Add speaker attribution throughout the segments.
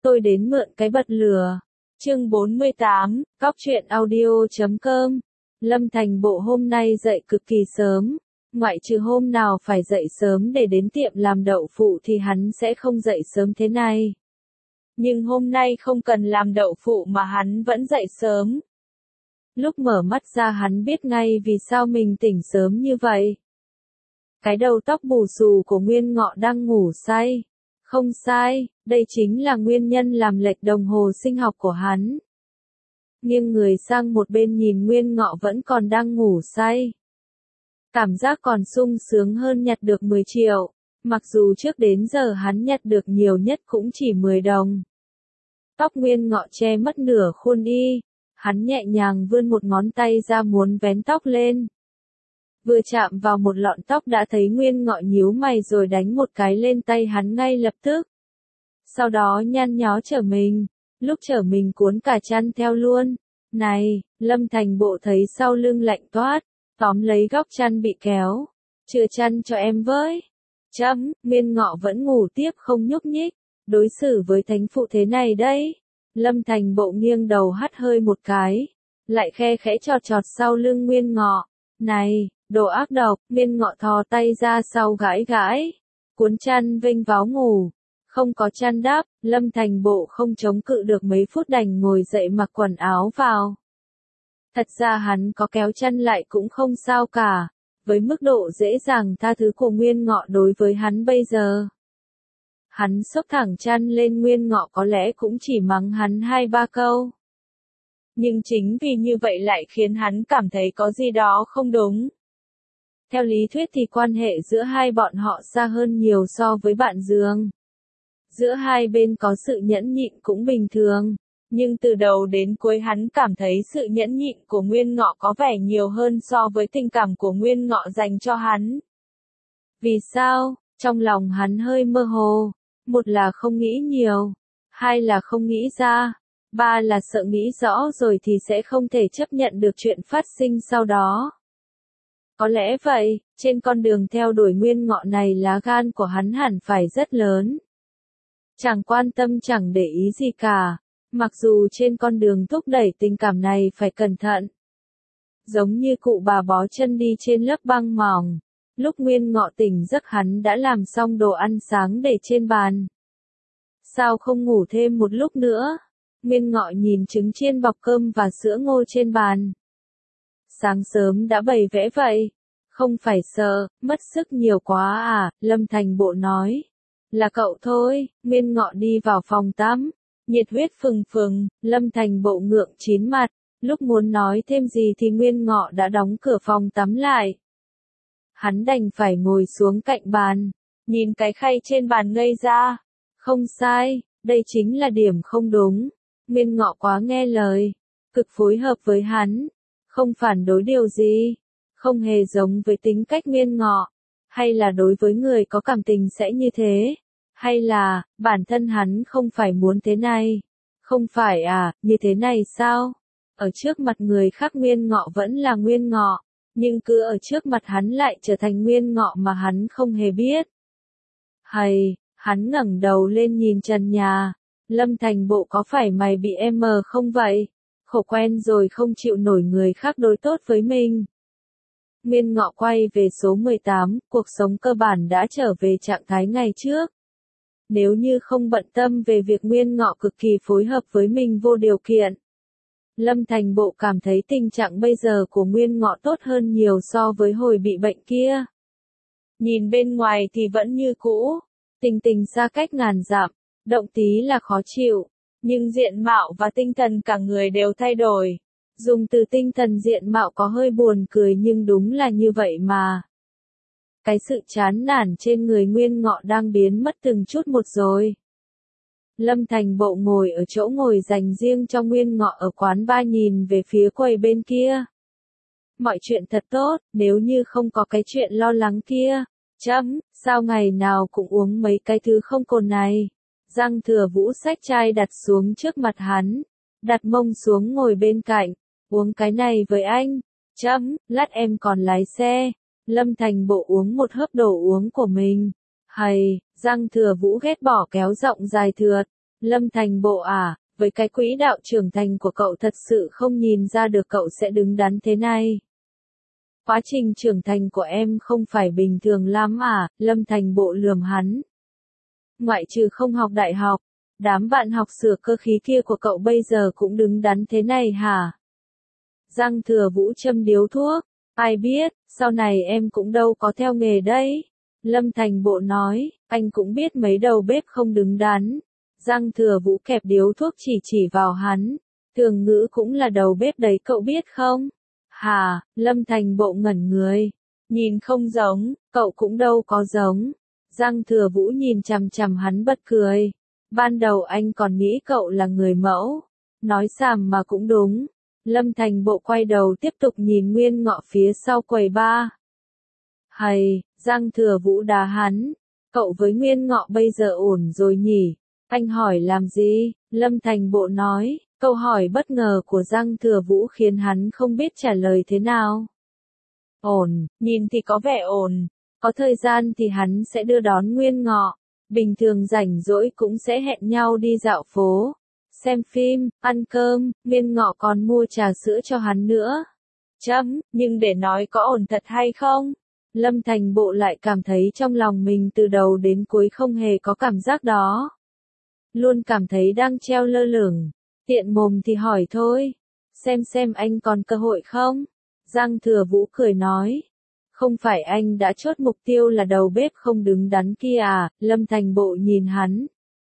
Speaker 1: tôi đến mượn cái bật lửa. Chương 48, Cóc truyện audio.com. Lâm Thành Bộ hôm nay dậy cực kỳ sớm, ngoại trừ hôm nào phải dậy sớm để đến tiệm làm đậu phụ thì hắn sẽ không dậy sớm thế này. Nhưng hôm nay không cần làm đậu phụ mà hắn vẫn dậy sớm. Lúc mở mắt ra hắn biết ngay vì sao mình tỉnh sớm như vậy. Cái đầu tóc bù xù của Nguyên Ngọ đang ngủ say. Không sai, đây chính là nguyên nhân làm lệch đồng hồ sinh học của hắn. Nghiêng người sang một bên nhìn Nguyên Ngọ vẫn còn đang ngủ say. Cảm giác còn sung sướng hơn nhặt được 10 triệu, mặc dù trước đến giờ hắn nhặt được nhiều nhất cũng chỉ 10 đồng. Tóc Nguyên Ngọ che mất nửa khuôn y, hắn nhẹ nhàng vươn một ngón tay ra muốn vén tóc lên. Vừa chạm vào một lọn tóc đã thấy Nguyên Ngọ nhíu mày rồi đánh một cái lên tay hắn ngay lập tức. Sau đó nhăn nhó trở mình, lúc trở mình cuốn cả chăn theo luôn. Này, Lâm Thành Bộ thấy sau lưng lạnh toát, tóm lấy góc chăn bị kéo. Chừa chăn cho em với. Nguyên Ngọ vẫn ngủ tiếp không nhúc nhích, đối xử với thánh phụ thế này đấy. Lâm Thành Bộ nghiêng đầu hắt hơi một cái, lại khe khẽ chọt chọt sau lưng Nguyên Ngọ. Này, đồ ác độc, Nguyên Ngọ thò tay ra sau gãi gãi, cuốn chăn vênh váo ngủ. Không có chăn đắp, Lâm Thành Bộ không chống cự được mấy phút đành ngồi dậy mặc quần áo vào. Thật ra hắn có kéo chăn lại cũng không sao cả, với mức độ dễ dàng tha thứ của Nguyên Ngọ đối với hắn bây giờ. Hắn xốc thẳng chăn lên Nguyên Ngọ có lẽ cũng chỉ mắng hắn 2-3 câu. Nhưng chính vì như vậy lại khiến hắn cảm thấy có gì đó không đúng. Theo lý thuyết thì quan hệ giữa hai bọn họ xa hơn nhiều so với bạn giường. Giữa hai bên có sự nhẫn nhịn cũng bình thường, nhưng từ đầu đến cuối hắn cảm thấy sự nhẫn nhịn của Nguyên Ngọ có vẻ nhiều hơn so với tình cảm của Nguyên Ngọ dành cho hắn. Vì sao? Trong lòng hắn hơi mơ hồ, một là không nghĩ nhiều, hai là không nghĩ ra, ba là sợ nghĩ rõ rồi thì sẽ không thể chấp nhận được chuyện phát sinh sau đó. Có lẽ vậy, trên con đường theo đuổi Nguyên Ngọ này lá gan của hắn hẳn phải rất lớn. Chẳng quan tâm chẳng để ý gì cả, mặc dù trên con đường thúc đẩy tình cảm này phải cẩn thận. Giống như cụ bà bó chân đi trên lớp băng mỏng, lúc Nguyên Ngọ tỉnh giấc hắn đã làm xong đồ ăn sáng để trên bàn. Sao không ngủ thêm một lúc nữa? Nguyên Ngọ nhìn trứng chiên bọc cơm và sữa ngô trên bàn. Sáng sớm đã bày vẽ vậy, không phải sợ, mất sức nhiều quá à, Lâm Thành Bộ nói. Là cậu thôi, Nguyên Ngọ đi vào phòng tắm, nhiệt huyết phừng phừng, Lâm Thành Bộ ngượng chín mặt, lúc muốn nói thêm gì thì Nguyên Ngọ đã đóng cửa phòng tắm lại. Hắn đành phải ngồi xuống cạnh bàn, nhìn cái khay trên bàn ngây ra. Không sai, đây chính là điểm không đúng. Nguyên Ngọ quá nghe lời, cực phối hợp với hắn, không phản đối điều gì, không hề giống với tính cách Nguyên Ngọ. Hay là đối với người có cảm tình sẽ như thế? Hay là, bản thân hắn không phải muốn thế này? Không phải à, như thế này sao? Ở trước mặt người khác Nguyên Ngọ vẫn là Nguyên Ngọ, nhưng cứ ở trước mặt hắn lại trở thành Nguyên Ngọ mà hắn không hề biết. Hay, hắn ngẩng đầu lên nhìn trần nhà. Lâm Thành Bộ có phải mày bị em mờ không vậy? Khổ quen rồi không chịu nổi người khác đối tốt với mình. Nguyên Ngọ quay về số 18, cuộc sống cơ bản đã trở về trạng thái ngày trước. Nếu như không bận tâm về việc Nguyên Ngọ cực kỳ phối hợp với mình vô điều kiện. Lâm Thành Bộ cảm thấy tình trạng bây giờ của Nguyên Ngọ tốt hơn nhiều so với hồi bị bệnh kia. Nhìn bên ngoài thì vẫn như cũ, tình xa cách ngàn dặm, động tí là khó chịu, nhưng diện mạo và tinh thần cả người đều thay đổi. Dùng từ tinh thần diện mạo có hơi buồn cười nhưng đúng là như vậy mà. Cái sự chán nản trên người Nguyên Ngọ đang biến mất từng chút một rồi. Lâm Thành Bộ ngồi ở chỗ ngồi dành riêng cho Nguyên Ngọ ở quán bar nhìn về phía quầy bên kia. Mọi chuyện thật tốt, nếu như không có cái chuyện lo lắng kia. Sao ngày nào cũng uống mấy cái thứ không cồn này? Giang Thừa Vũ xách chai đặt xuống trước mặt hắn, đặt mông xuống ngồi bên cạnh. Uống cái này với anh. Lát em còn lái xe. Lâm Thành Bộ uống một hớp đồ uống của mình. Hay, Giang Thừa Vũ ghét bỏ kéo giọng dài thượt. Lâm Thành Bộ à, với cái quỹ đạo trưởng thành của cậu thật sự không nhìn ra được cậu sẽ đứng đắn thế này. Quá trình trưởng thành của em không phải bình thường lắm à, Lâm Thành Bộ lườm hắn. Ngoại trừ không học đại học, đám bạn học sửa cơ khí kia của cậu bây giờ cũng đứng đắn thế này hả? Giang Thừa Vũ châm điếu thuốc, ai biết, sau này em cũng đâu có theo nghề đấy. Lâm Thành Bộ nói, anh cũng biết mấy đầu bếp không đứng đắn. Giang Thừa Vũ kẹp điếu thuốc chỉ vào hắn, Thường Ngữ cũng là đầu bếp đấy cậu biết không? Hà, Lâm Thành Bộ ngẩn người, nhìn không giống, cậu cũng đâu có giống. Giang Thừa Vũ nhìn chằm chằm hắn bật cười. Ban đầu anh còn nghĩ cậu là người mẫu. Nói xàm mà cũng đúng. Lâm Thành Bộ quay đầu tiếp tục nhìn Nguyên Ngọ phía sau quầy bar. Hầy, Giang Thừa Vũ đá hắn. Cậu với Nguyên Ngọ bây giờ ổn rồi nhỉ? Anh hỏi làm gì? Lâm Thành Bộ nói. Câu hỏi bất ngờ của Giang Thừa Vũ khiến hắn không biết trả lời thế nào. Ổn, nhìn thì có vẻ ổn. Có thời gian thì hắn sẽ đưa đón Nguyên Ngọ. Bình thường rảnh rỗi cũng sẽ hẹn nhau đi dạo phố, xem phim, ăn cơm, Nguyên Ngọ còn mua trà sữa cho hắn nữa. Nhưng để nói có ổn thật hay không? Lâm Thành Bộ lại cảm thấy trong lòng mình từ đầu đến cuối không hề có cảm giác đó. Luôn cảm thấy đang treo lơ lửng. Tiện mồm thì hỏi thôi. Xem anh còn cơ hội không? Giang Thừa Vũ cười nói. Không phải anh đã chốt mục tiêu là đầu bếp không đứng đắn kia à? Lâm Thành Bộ nhìn hắn.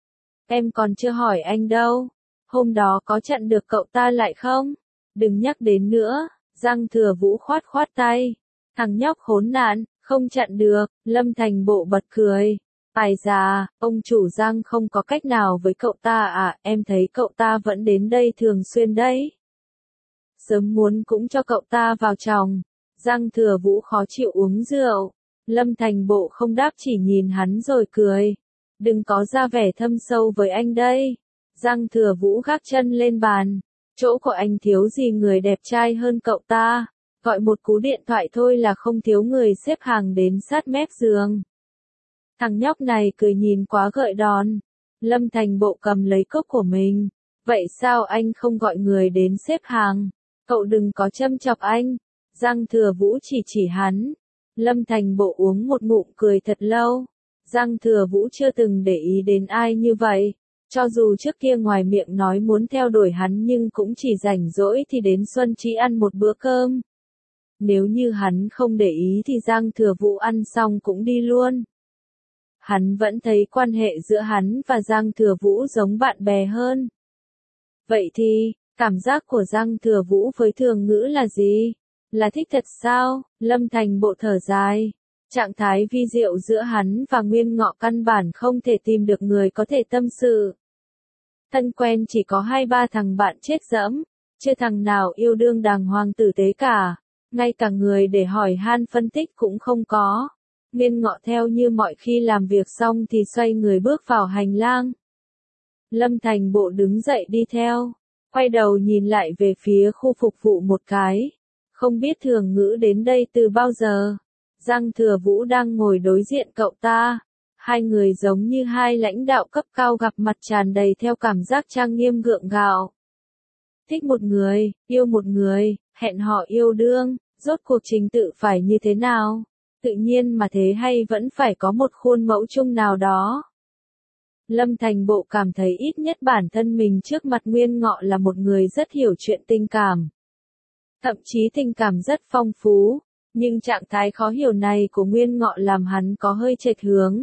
Speaker 1: Em còn chưa hỏi anh đâu. Hôm đó có chặn được cậu ta lại không? Đừng nhắc đến nữa. Giang Thừa Vũ khoát tay. Thằng nhóc khốn nạn, không chặn được. Lâm Thành Bộ bật cười. Ai già, ông chủ Giang không có cách nào với cậu ta à? Em thấy cậu ta vẫn đến đây thường xuyên đấy. Sớm muốn cũng cho cậu ta vào chồng. Giang Thừa Vũ khó chịu uống rượu. Lâm Thành Bộ không đáp chỉ nhìn hắn rồi cười. Đừng có ra vẻ thâm sâu với anh đây. Giang Thừa Vũ gác chân lên bàn. Chỗ của anh thiếu gì người đẹp trai hơn cậu ta. Gọi một cú điện thoại thôi là không thiếu người xếp hàng đến sát mép giường. Thằng nhóc này cười nhìn quá gợi đòn. Lâm Thành Bộ cầm lấy cốc của mình. Vậy sao anh không gọi người đến xếp hàng? Cậu đừng có châm chọc anh. Giang Thừa Vũ chỉ hắn. Lâm Thành Bộ uống một ngụm cười thật lâu. Giang Thừa Vũ chưa từng để ý đến ai như vậy. Cho dù trước kia ngoài miệng nói muốn theo đuổi hắn nhưng cũng chỉ rảnh rỗi thì đến Xuân Trí ăn một bữa cơm. Nếu như hắn không để ý thì Giang Thừa Vũ ăn xong cũng đi luôn. Hắn vẫn thấy quan hệ giữa hắn và Giang Thừa Vũ giống bạn bè hơn. Vậy thì, cảm giác của Giang Thừa Vũ với Thường Ngữ là gì? Là thích thật sao? Lâm Thành Bộ thở dài. Trạng thái vi diệu giữa hắn và Nguyên Ngọ căn bản không thể tìm được người có thể tâm sự. Thân quen chỉ có 2-3 thằng bạn chết dẫm, chưa thằng nào yêu đương đàng hoàng tử tế cả. Ngay cả người để hỏi han phân tích cũng không có. Nguyên Ngọ theo như mọi khi làm việc xong thì xoay người bước vào hành lang. Lâm Thành Bộ đứng dậy đi theo. Quay đầu nhìn lại về phía khu phục vụ một cái. Không biết Thường Ngữ đến đây từ bao giờ. Giang Thừa Vũ đang ngồi đối diện cậu ta. Hai người giống như hai lãnh đạo cấp cao gặp mặt tràn đầy theo cảm giác trang nghiêm gượng gạo. Thích một người, yêu một người, hẹn hò yêu đương, rốt cuộc trình tự phải như thế nào? Tự nhiên mà thế hay vẫn phải có một khuôn mẫu chung nào đó? Lâm Thành Bộ cảm thấy ít nhất bản thân mình trước mặt Nguyên Ngọ là một người rất hiểu chuyện tình cảm. Thậm chí tình cảm rất phong phú, nhưng trạng thái khó hiểu này của Nguyên Ngọ làm hắn có hơi chệch hướng.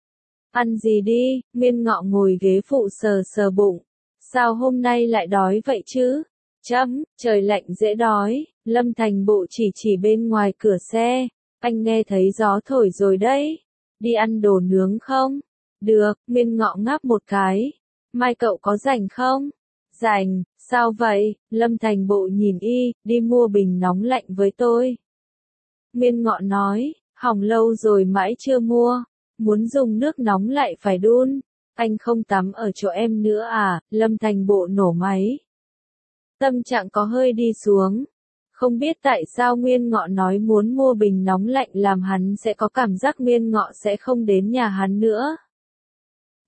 Speaker 1: Ăn gì đi, Nguyên Ngọ ngồi ghế phụ sờ bụng. Sao hôm nay lại đói vậy chứ? Trời lạnh dễ đói. Lâm Thành Bộ chỉ bên ngoài cửa xe. Anh nghe thấy gió thổi rồi đấy. Đi ăn đồ nướng không? Được, Nguyên Ngọ ngáp một cái. Mai cậu có rảnh không? Rảnh, sao vậy? Lâm Thành Bộ nhìn đi mua bình nóng lạnh với tôi. Nguyên Ngọ nói, hỏng lâu rồi mãi chưa mua. Muốn dùng nước nóng lại phải đun. Anh không tắm ở chỗ em nữa à? Lâm Thành Bộ nổ máy. Tâm trạng có hơi đi xuống. Không biết tại sao Nguyên Ngọ nói muốn mua bình nóng lạnh làm hắn sẽ có cảm giác Nguyên Ngọ sẽ không đến nhà hắn nữa.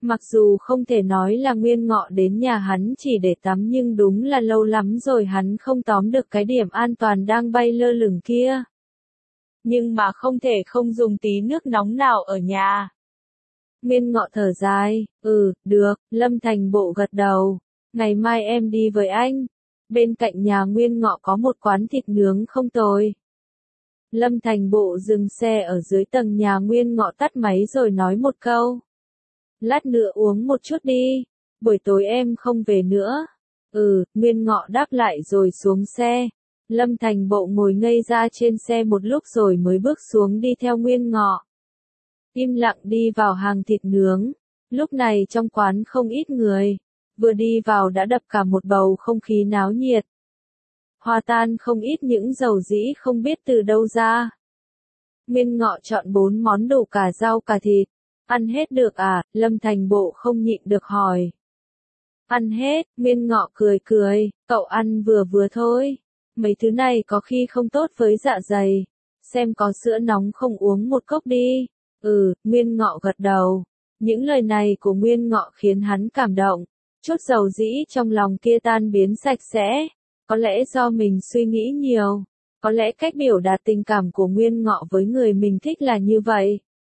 Speaker 1: Mặc dù không thể nói là Nguyên Ngọ đến nhà hắn chỉ để tắm nhưng đúng là lâu lắm rồi hắn không tóm được cái điểm an toàn đang bay lơ lửng kia. Nhưng mà không thể không dùng tí nước nóng nào ở nhà. Nguyên Ngọ thở dài, được, Lâm Thành Bộ gật đầu. Ngày mai em đi với anh. Bên cạnh nhà Nguyên Ngọ có một quán thịt nướng không tồi. Lâm Thành Bộ dừng xe ở dưới tầng nhà Nguyên Ngọ tắt máy rồi nói một câu. Lát nữa uống một chút đi, buổi tối em không về nữa. Nguyên Ngọ đáp lại rồi xuống xe. Lâm Thành Bộ ngồi ngây ra trên xe một lúc rồi mới bước xuống đi theo Nguyên Ngọ. Im lặng đi vào hàng thịt nướng. Lúc này trong quán không ít người. Vừa đi vào đã đập cả một bầu không khí náo nhiệt. Hòa tan không ít những dầu dĩ không biết từ đâu ra. Nguyên Ngọ chọn 4 món đủ cả rau cả thịt. Ăn hết được à? Lâm Thành Bộ không nhịn được hỏi. Ăn hết, Nguyên Ngọ cười cười, cậu ăn vừa vừa thôi. Mấy thứ này có khi không tốt với dạ dày. Xem có sữa nóng không uống một cốc đi. Nguyên Ngọ gật đầu. Những lời này của Nguyên Ngọ khiến hắn cảm động. Chút dầu dĩ trong lòng kia tan biến sạch sẽ. Có lẽ do mình suy nghĩ nhiều. Có lẽ cách biểu đạt tình cảm của Nguyên Ngọ với người mình thích là như vậy.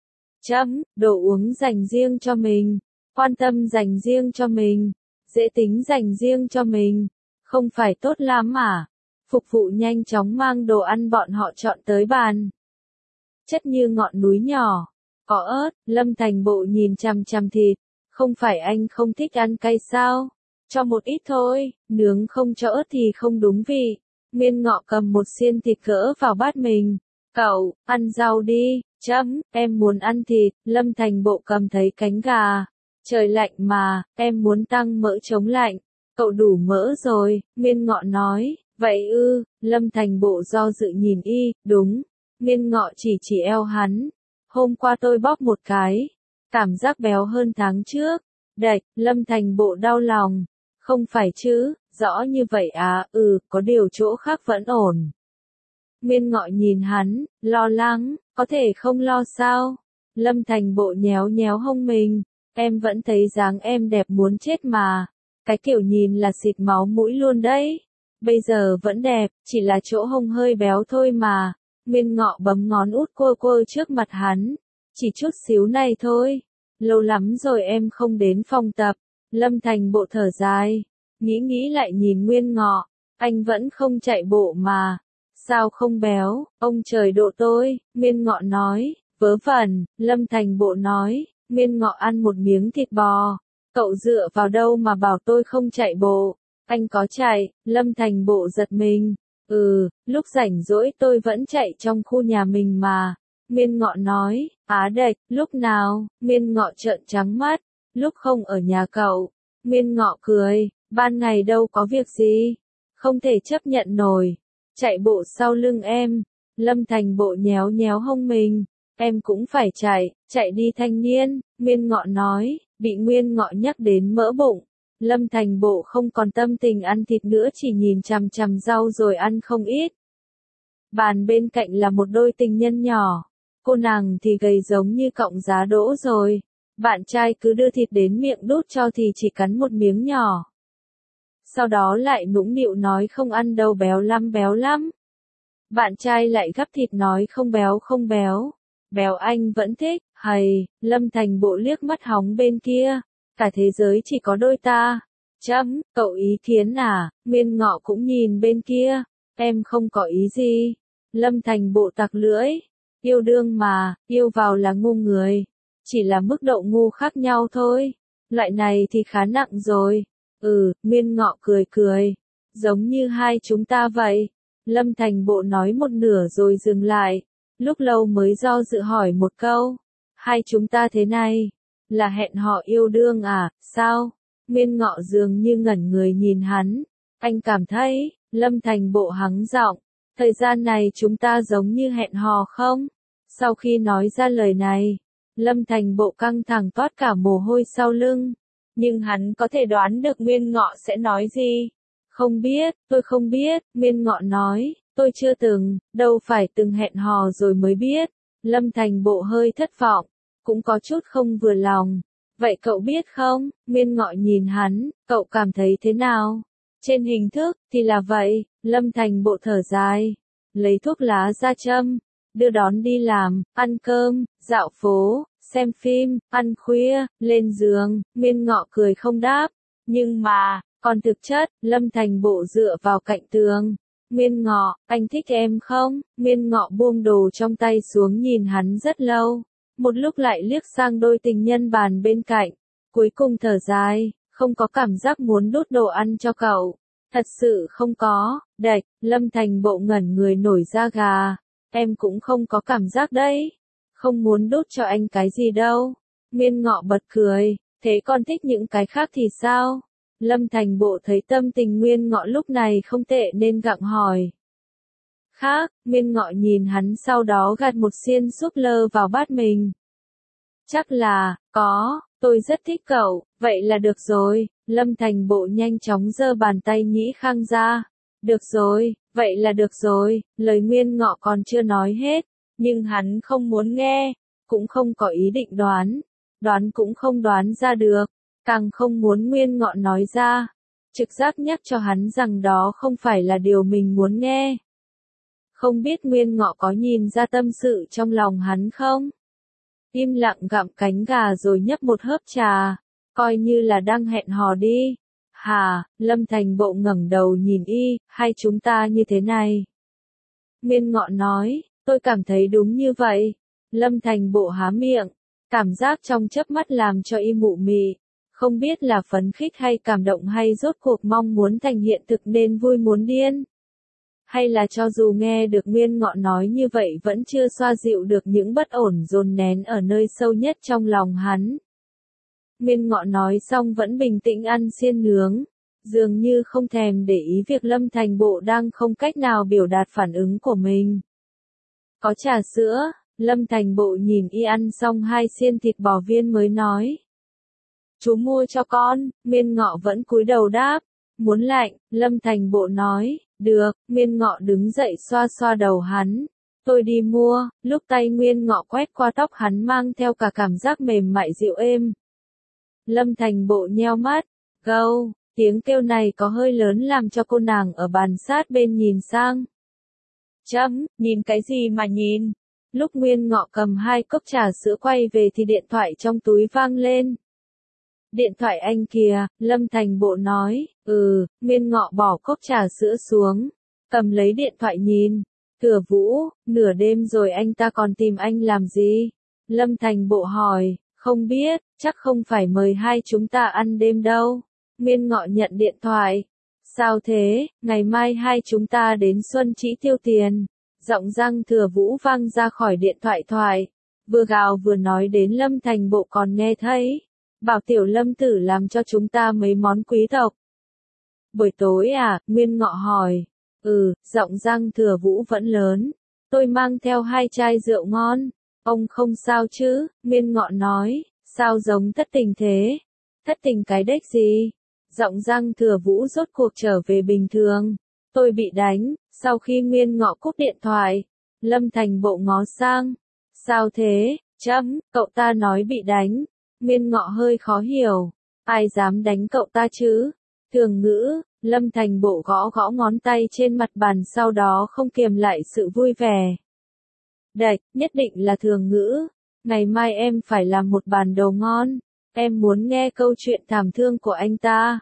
Speaker 1: Đồ uống dành riêng cho mình. Quan tâm dành riêng cho mình. Dễ tính dành riêng cho mình. Không phải tốt lắm à? Phục vụ nhanh chóng mang đồ ăn bọn họ chọn tới bàn. Chất như ngọn núi nhỏ. Có ớt, Lâm Thành Bộ nhìn chằm chằm thịt. Không phải anh không thích ăn cay sao? Cho một ít thôi, nướng không cho ớt thì không đúng vị. Nguyên Ngọ cầm một xiên thịt gỡ vào bát mình. Cậu, ăn rau đi. Em muốn ăn thịt. Lâm Thành Bộ cầm thấy cánh gà. Trời lạnh mà, em muốn tăng mỡ chống lạnh. Cậu đủ mỡ rồi, Nguyên Ngọ nói. Vậy Lâm Thành Bộ do dự nhìn đúng. Nguyên Ngọ chỉ eo hắn. Hôm qua tôi bóp một cái. Cảm giác béo hơn tháng trước. Lâm Thành Bộ đau lòng. Không phải chứ, rõ như vậy à, có điều chỗ khác vẫn ổn. Nguyên Ngọ nhìn hắn, lo lắng, có thể không lo sao? Lâm Thành Bộ nhéo nhéo hông mình. Em vẫn thấy dáng em đẹp muốn chết mà. Cái kiểu nhìn là xịt máu mũi luôn đấy. Bây giờ vẫn đẹp, chỉ là chỗ hông hơi béo thôi mà. Nguyên Ngọ bấm ngón út quơ trước mặt hắn. Chỉ chút xíu này thôi. Lâu lắm rồi em không đến phòng tập. Lâm Thành Bộ thở dài. Nghĩ lại nhìn Nguyên Ngọ. Anh vẫn không chạy bộ mà. Sao không béo, ông trời độ tôi, Nguyên Ngọ nói. Vớ vẩn, Lâm Thành Bộ nói. Nguyên Ngọ ăn một miếng thịt bò. Cậu dựa vào đâu mà bảo tôi không chạy bộ? Anh có chạy, Lâm Thành Bộ giật mình. Lúc rảnh rỗi tôi vẫn chạy trong khu nhà mình mà. Nguyên Ngọ nói, lúc nào? Nguyên Ngọ trợn trắng mắt. Lúc không ở nhà cậu. Nguyên Ngọ cười, ban ngày đâu có việc gì. Không thể chấp nhận nổi. Chạy bộ sau lưng em. Lâm Thành Bộ nhéo nhéo hông mình. Em cũng phải chạy đi thanh niên. Nguyên Ngọ nói, bị Nguyên Ngọ nhắc đến mỡ bụng. Lâm Thành Bộ không còn tâm tình ăn thịt nữa chỉ nhìn chằm chằm rau rồi ăn không ít. Bàn bên cạnh là một đôi tình nhân nhỏ. Cô nàng thì gầy giống như cọng giá đỗ rồi. Bạn trai cứ đưa thịt đến miệng đút cho thì chỉ cắn một miếng nhỏ. Sau đó lại nũng nịu nói không ăn đâu béo lắm. Bạn trai lại gắp thịt nói không béo. Béo anh vẫn thích, Lâm Thành Bộ liếc mắt hóng bên kia. Cả thế giới chỉ có đôi ta. Cậu ý kiến à? Nguyên Ngọ cũng nhìn bên kia. Em không có ý gì. Lâm Thành Bộ tặc lưỡi. Yêu đương mà, yêu vào là ngu người. Chỉ là mức độ ngu khác nhau thôi. Loại này thì khá nặng rồi. Nguyên Ngọ cười. Giống như hai chúng ta vậy. Lâm Thành Bộ nói một nửa rồi dừng lại. Lúc lâu mới do dự hỏi một câu. Hai chúng ta thế này. Là hẹn hò yêu đương à, sao? Nguyên Ngọ dường như ngẩn người nhìn hắn. Anh cảm thấy, Lâm Thành Bộ hắng giọng. Thời gian này chúng ta giống như hẹn hò không? Sau khi nói ra lời này, Lâm Thành Bộ căng thẳng toát cả mồ hôi sau lưng. Nhưng hắn có thể đoán được Nguyên Ngọ sẽ nói gì. Tôi không biết, Nguyên Ngọ nói, tôi chưa từng, đâu phải từng hẹn hò rồi mới biết. Lâm Thành Bộ hơi thất vọng, cũng có chút không vừa lòng. Vậy cậu biết không, Nguyên Ngọ nhìn hắn, cậu cảm thấy thế nào? Trên hình thức, thì là vậy, Lâm Thành Bộ thở dài, lấy thuốc lá ra châm, đưa đón đi làm, ăn cơm, dạo phố, xem phim, ăn khuya, lên giường, Nguyên Ngọ cười không đáp. Nhưng mà, còn thực chất, Lâm Thành Bộ dựa vào cạnh tường. Nguyên Ngọ, anh thích em không? Nguyên Ngọ buông đồ trong tay xuống nhìn hắn rất lâu. Một lúc lại liếc sang đôi tình nhân bàn bên cạnh. Cuối cùng thở dài, không có cảm giác muốn đút đồ ăn cho cậu. Thật sự không có, đạch, Lâm Thành Bộ ngẩn người nổi da gà. Em cũng không có cảm giác đấy. Không muốn đút cho anh cái gì đâu. Nguyên Ngọ bật cười, thế con thích những cái khác thì sao? Lâm Thành Bộ thấy tâm tình Nguyên Ngọ lúc này không tệ nên gặng hỏi. Khác, Nguyên Ngọ nhìn hắn sau đó gạt một xiên súp lơ vào bát mình. Chắc là, có, tôi rất thích cậu, vậy là được rồi. Lâm Thành Bộ nhanh chóng giơ bàn tay nhĩ khang ra. Được rồi, vậy là được rồi, lời Nguyên Ngọ còn chưa nói hết, nhưng hắn không muốn nghe, cũng không có ý định đoán cũng không đoán ra được, càng không muốn Nguyên Ngọ nói ra. Trực giác nhắc cho hắn rằng đó không phải là điều mình muốn nghe. Không biết Nguyên Ngọ có nhìn ra tâm sự trong lòng hắn không? Im lặng gặm cánh gà rồi nhấp một hớp trà, coi như là đang hẹn hò đi. Hà, Lâm Thành Bộ ngẩng đầu nhìn y, hay chúng ta như thế này? Nguyên Ngọ nói, tôi cảm thấy đúng như vậy. Lâm Thành Bộ há miệng, cảm giác trong chớp mắt làm cho y mụ mị. Không biết là phấn khích hay cảm động hay rốt cuộc mong muốn thành hiện thực nên vui muốn điên. Hay là cho dù nghe được Nguyên Ngọ nói như vậy vẫn chưa xoa dịu được những bất ổn dồn nén ở nơi sâu nhất trong lòng hắn. Nguyên Ngọ nói xong vẫn bình tĩnh ăn xiên nướng, dường như không thèm để ý việc Lâm Thành Bộ đang không cách nào biểu đạt phản ứng của mình. Có trà sữa, Lâm Thành Bộ nhìn y ăn xong 2 xiên thịt bò viên mới nói. Chú mua cho con, Nguyên Ngọ vẫn cúi đầu đáp. Muốn lạnh, Lâm Thành Bộ nói, được, Nguyên Ngọ đứng dậy xoa xoa đầu hắn. Tôi đi mua, lúc tay Nguyên Ngọ quét qua tóc hắn mang theo cả cảm giác mềm mại dịu êm. Lâm Thành Bộ nheo mắt, gâu, tiếng kêu này có hơi lớn làm cho cô nàng ở bàn sát bên nhìn sang. Nhìn cái gì mà nhìn? Lúc Nguyên Ngọ cầm 2 cốc trà sữa quay về thì điện thoại trong túi vang lên. Điện thoại anh kìa, Lâm Thành Bộ nói, Nguyên Ngọ bỏ cốc trà sữa xuống, cầm lấy điện thoại nhìn. Thừa Vũ, nửa đêm rồi anh ta còn tìm anh làm gì? Lâm Thành Bộ hỏi, không biết, chắc không phải mời hai chúng ta ăn đêm đâu. Nguyên Ngọ nhận điện thoại. Sao thế, ngày mai hai chúng ta đến Xuân Trĩ tiêu tiền. Giọng Giang Thừa Vũ vang ra khỏi điện thoại. Vừa gào vừa nói đến Lâm Thành Bộ còn nghe thấy. Bảo tiểu Lâm tử làm cho chúng ta mấy món quý tộc. Buổi tối à, Nguyên Ngọ hỏi. Giọng Giang Thừa Vũ vẫn lớn. Tôi mang theo 2 chai rượu ngon. Ông không sao chứ, Nguyên Ngọ nói. Sao giống thất tình thế? Thất tình cái đếch gì? Giọng Giang Thừa Vũ rốt cuộc trở về bình thường. Tôi bị đánh, sau khi Nguyên Ngọ cúp điện thoại. Lâm Thành Bộ ngó sang. Sao thế? Cậu ta nói bị đánh. Nguyên Ngọ hơi khó hiểu. Ai dám đánh cậu ta chứ? Thường ngữ, Lâm Thành Bộ gõ gõ ngón tay trên mặt bàn sau đó không kiềm lại sự vui vẻ. Đạch, nhất định là thường ngữ. Ngày mai em phải làm một bàn đồ ngon. Em muốn nghe câu chuyện thảm thương của anh ta.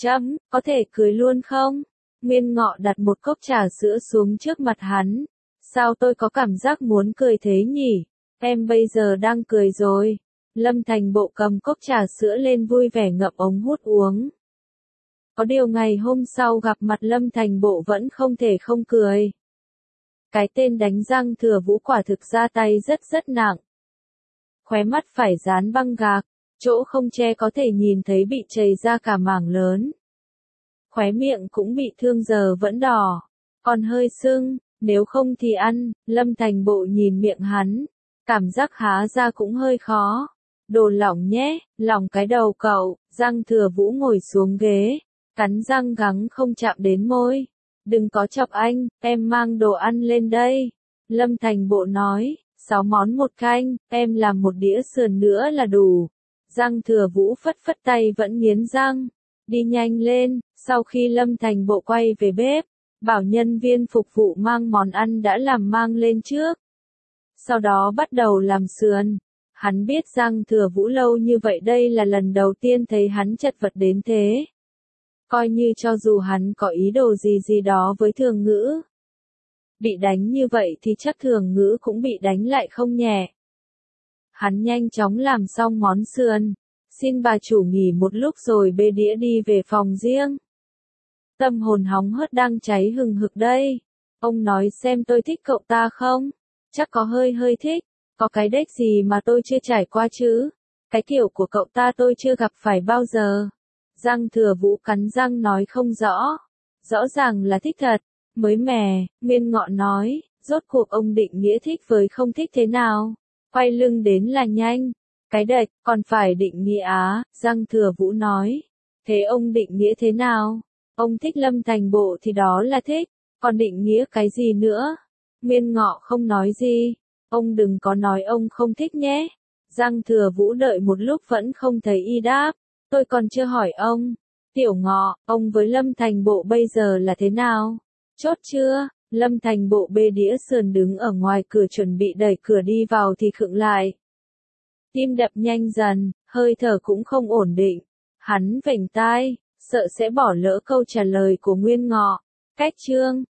Speaker 1: Có thể cười luôn không? Nguyên Ngọ đặt một cốc trà sữa xuống trước mặt hắn. Sao tôi có cảm giác muốn cười thế nhỉ? Em bây giờ đang cười rồi. Lâm Thành Bộ cầm cốc trà sữa lên vui vẻ ngậm ống hút uống. Có điều ngày hôm sau gặp mặt Lâm Thành Bộ vẫn không thể không cười. Cái tên đánh Giang Thừa Vũ quả thực ra tay rất nặng. Khóe mắt phải dán băng gạc, chỗ không che có thể nhìn thấy bị chảy ra cả mảng lớn. Khóe miệng cũng bị thương giờ vẫn đỏ, còn hơi sưng, nếu không thì ăn. Lâm Thành Bộ nhìn miệng hắn, cảm giác há ra cũng hơi khó. Đồ lỏng nhé, lỏng cái đầu cậu. Giang Thừa Vũ ngồi xuống ghế, cắn răng gắng không chạm đến môi. Đừng có chọc anh, em mang đồ ăn lên đây. Lâm Thành Bộ nói, 6 món 1 canh, em làm 1 đĩa sườn nữa là đủ. Giang Thừa Vũ phất phất tay vẫn nghiến răng. Đi nhanh lên, sau khi Lâm Thành Bộ quay về bếp, bảo nhân viên phục vụ mang món ăn đã làm mang lên trước. Sau đó bắt đầu làm sườn. Hắn biết Giang Thừa Vũ lâu như vậy đây là lần đầu tiên thấy hắn chật vật đến thế. Coi như cho dù hắn có ý đồ gì đó với Thường Ngữ. Bị đánh như vậy thì chắc Thường Ngữ cũng bị đánh lại không nhẹ. Hắn nhanh chóng làm xong món sườn. Xin bà chủ nghỉ một lúc rồi bê đĩa đi về phòng riêng. Tâm hồn hóng hớt đang cháy hừng hực đây. Ông nói xem tôi thích cậu ta không? Chắc có hơi thích. Có cái đếch gì mà tôi chưa trải qua chứ? Cái kiểu của cậu ta tôi chưa gặp phải bao giờ. Giang Thừa Vũ cắn răng nói không rõ. Rõ ràng là thích thật. Mới mẻ, Nguyên Ngọ nói, rốt cuộc ông định nghĩa thích với không thích thế nào? Quay lưng đến là nhanh. Cái đệch, còn phải định nghĩa á, Giang Thừa Vũ nói. Thế ông định nghĩa thế nào? Ông thích Lâm Thành Bộ thì đó là thích, còn định nghĩa cái gì nữa? Nguyên Ngọ không nói gì. Ông đừng có nói ông không thích nhé. Giang Thừa Vũ đợi một lúc vẫn không thấy y đáp. Tôi còn chưa hỏi ông. Tiểu Ngọ, ông với Lâm Thành Bộ bây giờ là thế nào? Chốt chưa? Lâm Thành Bộ bê đĩa sườn đứng ở ngoài cửa chuẩn bị đẩy cửa đi vào thì khựng lại. Tim đập nhanh dần, hơi thở cũng không ổn định. Hắn vểnh tai, sợ sẽ bỏ lỡ câu trả lời của Nguyên Ngọ. Cách chương